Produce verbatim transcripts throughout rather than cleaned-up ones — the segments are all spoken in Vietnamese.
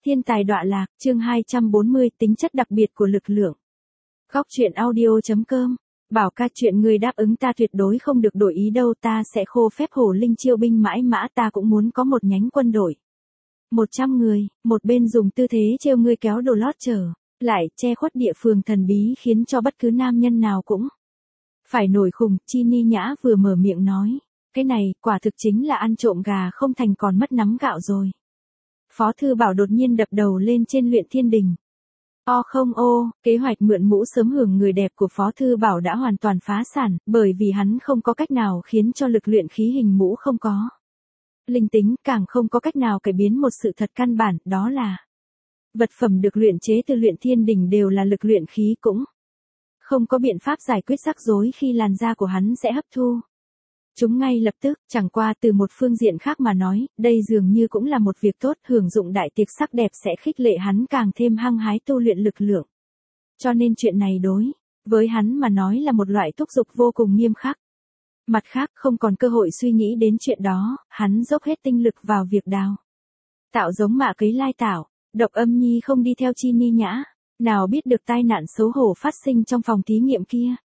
Thiên tài đọa lạc, chương hai trăm bốn mươi, tính chất đặc biệt của lực lượng. Góc truyện audio.com. Bảo ca, chuyện người đáp ứng ta tuyệt đối không được đổi ý đâu, ta sẽ khô phép hổ linh chiêu binh mãi mã, ta cũng muốn có một nhánh quân đội. Một trăm người, một bên dùng tư thế trêu ngươi kéo đồ lót trở, lại che khuất địa phường thần bí khiến cho bất cứ nam nhân nào cũng phải nổi khùng. Chi Ni Nhã vừa mở miệng nói, cái này, quả thực chính là ăn trộm gà không thành còn mất nắm gạo rồi. Phó Thư Bảo đột nhiên đập đầu lên trên Luyện Thiên Đình. O không ô, kế hoạch mượn mũ sớm hưởng người đẹp của Phó Thư Bảo đã hoàn toàn phá sản, bởi vì hắn không có cách nào khiến cho lực luyện khí hình mũ không có linh tính, càng không có cách nào cải biến một sự thật căn bản, đó là vật phẩm được luyện chế từ Luyện Thiên Đình đều là lực luyện khí, cũng không có biện pháp giải quyết rắc rối khi làn da của hắn sẽ hấp thu chúng ngay lập tức. Chẳng qua từ một phương diện khác mà nói, đây dường như cũng là một việc tốt, hưởng dụng đại tiệc sắc đẹp sẽ khích lệ hắn càng thêm hăng hái tu luyện lực lượng. Cho nên chuyện này đối với hắn mà nói là một loại thúc giục vô cùng nghiêm khắc. Mặt khác, không còn cơ hội suy nghĩ đến chuyện đó, hắn dốc hết tinh lực vào việc đào tạo giống mạ cấy lai tạo. Độc Âm Nhi không đi theo Chi Ni Nhã, nào biết được tai nạn xấu hổ phát sinh trong phòng thí nghiệm kia.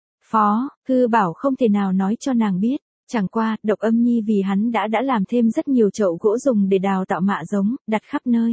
Phó Thư Bảo không thể nào nói cho nàng biết, chẳng qua, Độc Âm Nhi vì hắn đã đã làm thêm rất nhiều chậu gỗ dùng để đào tạo mạ giống, đặt khắp nơi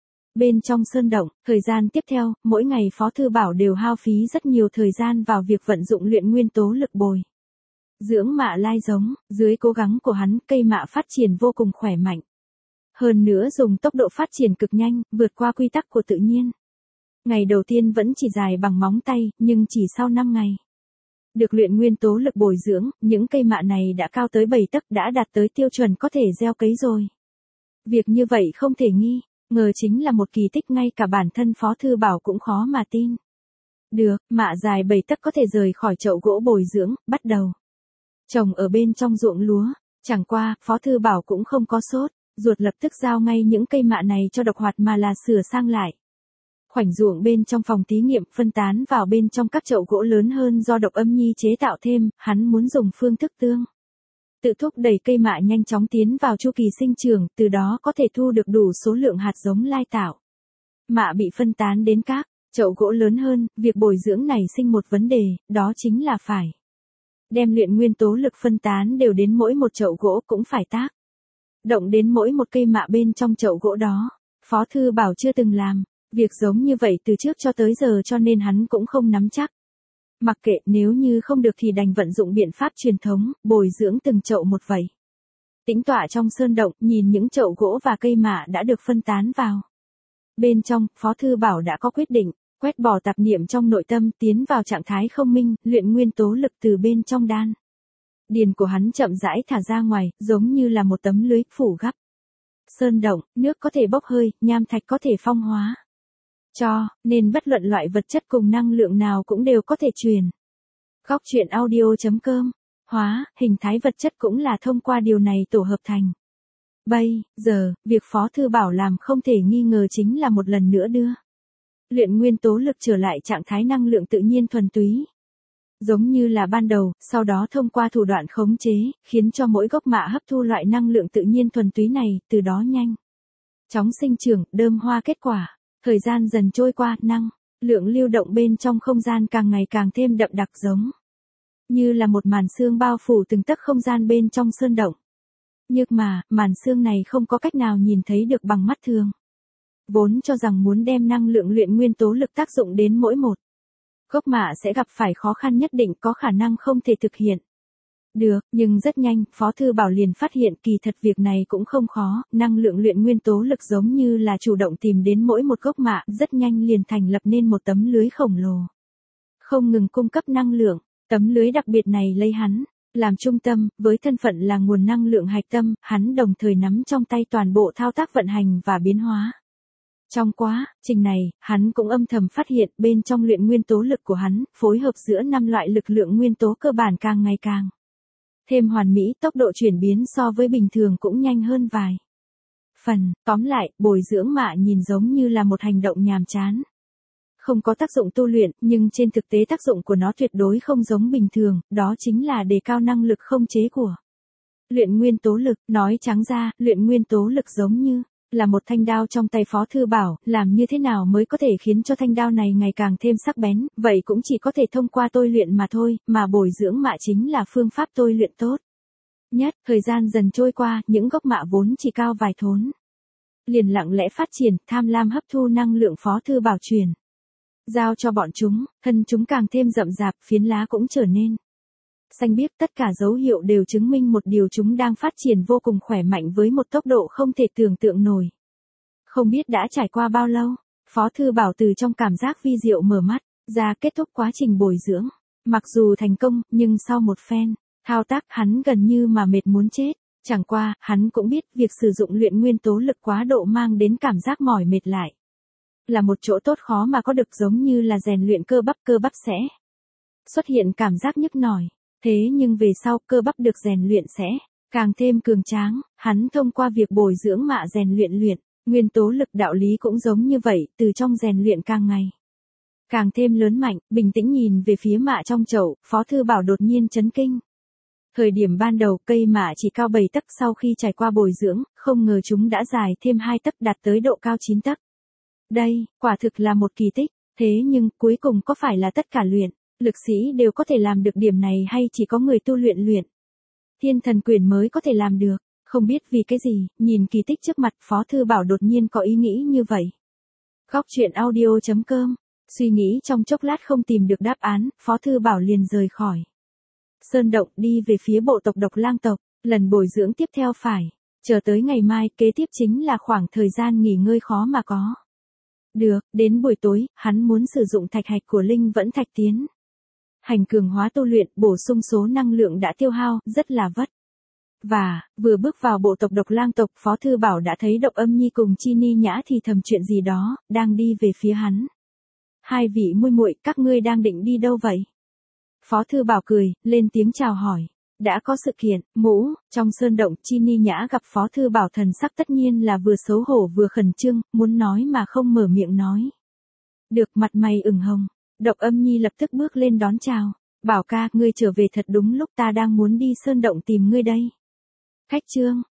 bên trong sơn động. Thời gian tiếp theo, mỗi ngày Phó Thư Bảo đều hao phí rất nhiều thời gian vào việc vận dụng luyện nguyên tố lực bồi dưỡng mạ lai giống. Dưới cố gắng của hắn, cây mạ phát triển vô cùng khỏe mạnh. Hơn nữa dùng tốc độ phát triển cực nhanh, vượt qua quy tắc của tự nhiên. Ngày đầu tiên vẫn chỉ dài bằng móng tay, nhưng chỉ sau năm ngày được luyện nguyên tố lực bồi dưỡng, những cây mạ này đã cao tới bảy tấc, đã đạt tới tiêu chuẩn có thể gieo cấy rồi. Việc như vậy không thể nghi ngờ chính là một kỳ tích, ngay cả bản thân Phó Thư Bảo cũng khó mà tin được. Mạ dài bảy tấc có thể rời khỏi chậu gỗ bồi dưỡng, bắt đầu trồng ở bên trong ruộng lúa. Chẳng qua, Phó Thư Bảo cũng không có sốt ruột lập tức giao ngay những cây mạ này cho Độc Hoạt, mà là sửa sang lại khoảnh ruộng bên trong phòng thí nghiệm, phân tán vào bên trong các chậu gỗ lớn hơn do Độc Âm Nhi chế tạo thêm. Hắn muốn dùng phương thức tương tự thúc đẩy cây mạ nhanh chóng tiến vào chu kỳ sinh trưởng, từ đó có thể thu được đủ số lượng hạt giống lai tạo. Mạ bị phân tán đến các chậu gỗ lớn hơn, việc bồi dưỡng này sinh một vấn đề, đó chính là phải đem luyện nguyên tố lực phân tán đều đến mỗi một chậu gỗ, cũng phải tác động đến mỗi một cây mạ bên trong chậu gỗ đó. Phó Thư Bảo chưa từng làm việc giống như vậy từ trước cho tới giờ, cho nên hắn cũng không nắm chắc. Mặc kệ, nếu như không được thì đành vận dụng biện pháp truyền thống, bồi dưỡng từng chậu một vậy. Tĩnh tọa trong sơn động, nhìn những chậu gỗ và cây mạ đã được phân tán vào bên trong, Phó Thư Bảo đã có quyết định, quét bỏ tạp niệm trong nội tâm, tiến vào trạng thái không minh, luyện nguyên tố lực từ bên trong đan điền của hắn chậm rãi thả ra ngoài, giống như là một tấm lưới phủ gấp sơn động. Nước có thể bốc hơi, nham thạch có thể phong hóa, cho nên bất luận loại vật chất cùng năng lượng nào cũng đều có thể truyền. Góc truyện audio.com. Hóa, hình thái vật chất cũng là thông qua điều này tổ hợp thành. Bây giờ, việc Phó Thư Bảo làm không thể nghi ngờ chính là một lần nữa đưa luyện nguyên tố lực trở lại trạng thái năng lượng tự nhiên thuần túy, giống như là ban đầu, sau đó thông qua thủ đoạn khống chế, khiến cho mỗi gốc mạ hấp thu loại năng lượng tự nhiên thuần túy này, từ đó nhanh chóng sinh trưởng, đơm hoa kết quả. Thời gian dần trôi qua, năng lượng lưu động bên trong không gian càng ngày càng thêm đậm đặc, giống như là một màn sương bao phủ từng tấc không gian bên trong sơn động. Nhưng mà, màn sương này không có cách nào nhìn thấy được bằng mắt thường. Vốn cho rằng muốn đem năng lượng luyện nguyên tố lực tác dụng đến mỗi một gốc mạ sẽ gặp phải khó khăn nhất định, có khả năng không thể thực hiện được, nhưng rất nhanh, Phó Thư Bảo liền phát hiện kỳ thật việc này cũng không khó, năng lượng luyện nguyên tố lực giống như là chủ động tìm đến mỗi một gốc mạ, rất nhanh liền thành lập nên một tấm lưới khổng lồ, không ngừng cung cấp năng lượng. Tấm lưới đặc biệt này lấy hắn làm trung tâm, với thân phận là nguồn năng lượng hạch tâm, hắn đồng thời nắm trong tay toàn bộ thao tác vận hành và biến hóa. Trong quá trình này, hắn cũng âm thầm phát hiện bên trong luyện nguyên tố lực của hắn, phối hợp giữa năm loại lực lượng nguyên tố cơ bản càng ngày càng thêm hoàn mỹ, tốc độ chuyển biến so với bình thường cũng nhanh hơn vài phần. Tóm lại, bồi dưỡng mạ nhìn giống như là một hành động nhàm chán, không có tác dụng tu luyện, nhưng trên thực tế tác dụng của nó tuyệt đối không giống bình thường, đó chính là đề cao năng lực không chế của luyện nguyên tố lực. Nói trắng ra, luyện nguyên tố lực giống như Là một thanh đao trong tay Phó Thư Bảo, làm như thế nào mới có thể khiến cho thanh đao này ngày càng thêm sắc bén, vậy cũng chỉ có thể thông qua tôi luyện mà thôi, mà bồi dưỡng mạ chính là phương pháp tôi luyện tốt nhất. Thời gian dần trôi qua, những gốc mạ vốn chỉ cao vài thốn liền lặng lẽ phát triển, tham lam hấp thu năng lượng Phó Thư Bảo truyền giao cho bọn chúng, thân chúng càng thêm rậm rạp, phiến lá cũng trở nên xanh biếc. Tất cả dấu hiệu đều chứng minh một điều, chúng đang phát triển vô cùng khỏe mạnh với một tốc độ không thể tưởng tượng nổi. Không biết đã trải qua bao lâu, Phó Thư Bảo từ trong cảm giác vi diệu mở mắt ra, kết thúc quá trình bồi dưỡng. Mặc dù thành công, nhưng sau một phen thao tác, hắn gần như mà mệt muốn chết. Chẳng qua, hắn cũng biết việc sử dụng luyện nguyên tố lực quá độ mang đến cảm giác mỏi mệt lại là một chỗ tốt khó mà có được, giống như là rèn luyện cơ bắp, cơ bắp sẽ xuất hiện cảm giác nhức nổi. Thế nhưng về sau, cơ bắp được rèn luyện sẽ càng thêm cường tráng. Hắn thông qua việc bồi dưỡng mạ rèn luyện luyện nguyên tố lực, đạo lý cũng giống như vậy, từ trong rèn luyện càng ngày càng thêm lớn mạnh. Bình tĩnh nhìn về phía mạ trong chậu, Phó Thư Bảo đột nhiên chấn kinh. Thời điểm ban đầu, cây mạ chỉ cao bảy tấc, sau khi trải qua bồi dưỡng, không ngờ chúng đã dài thêm hai tấc, đạt tới độ cao chín tấc. Đây, quả thực là một kỳ tích. Thế nhưng, cuối cùng có phải là tất cả luyện lực sĩ đều có thể làm được điểm này, hay chỉ có người tu luyện luyện thiên thần quyền mới có thể làm được? Không biết vì cái gì, nhìn kỳ tích trước mặt, Phó Thư Bảo đột nhiên có ý nghĩ như vậy. Góc truyện audio chấm com. Suy nghĩ trong chốc lát không tìm được đáp án, Phó Thư Bảo liền rời khỏi sơn động, đi về phía bộ tộc Độc Lang tộc. Lần bồi dưỡng tiếp theo phải chờ tới ngày mai, kế tiếp chính là khoảng thời gian nghỉ ngơi khó mà có được. Đến buổi tối, hắn muốn sử dụng thạch hạch của Linh Vẫn Thạch tiến hành cường hóa tu luyện, bổ sung số năng lượng đã tiêu hao, rất là vất và vừa bước vào bộ tộc Độc Lang tộc, Phó Thư Bảo đã thấy Độc Âm Nhi cùng Chi Ni Nhã thì thầm chuyện gì đó, đang đi về phía hắn. Hai vị muội muội, các ngươi đang định đi đâu vậy? Phó Thư Bảo cười, lên tiếng chào hỏi. Đã có sự kiện, mũ, trong sơn động. Chi Ni Nhã gặp Phó Thư Bảo, thần sắc tất nhiên là vừa xấu hổ vừa khẩn trương, muốn nói mà không mở miệng nói được, mặt mày ửng hồng. Độc Âm Nhi lập tức bước lên đón chào. Bảo ca, ngươi trở về thật đúng lúc, ta đang muốn đi sơn động tìm ngươi đây. Khách trương,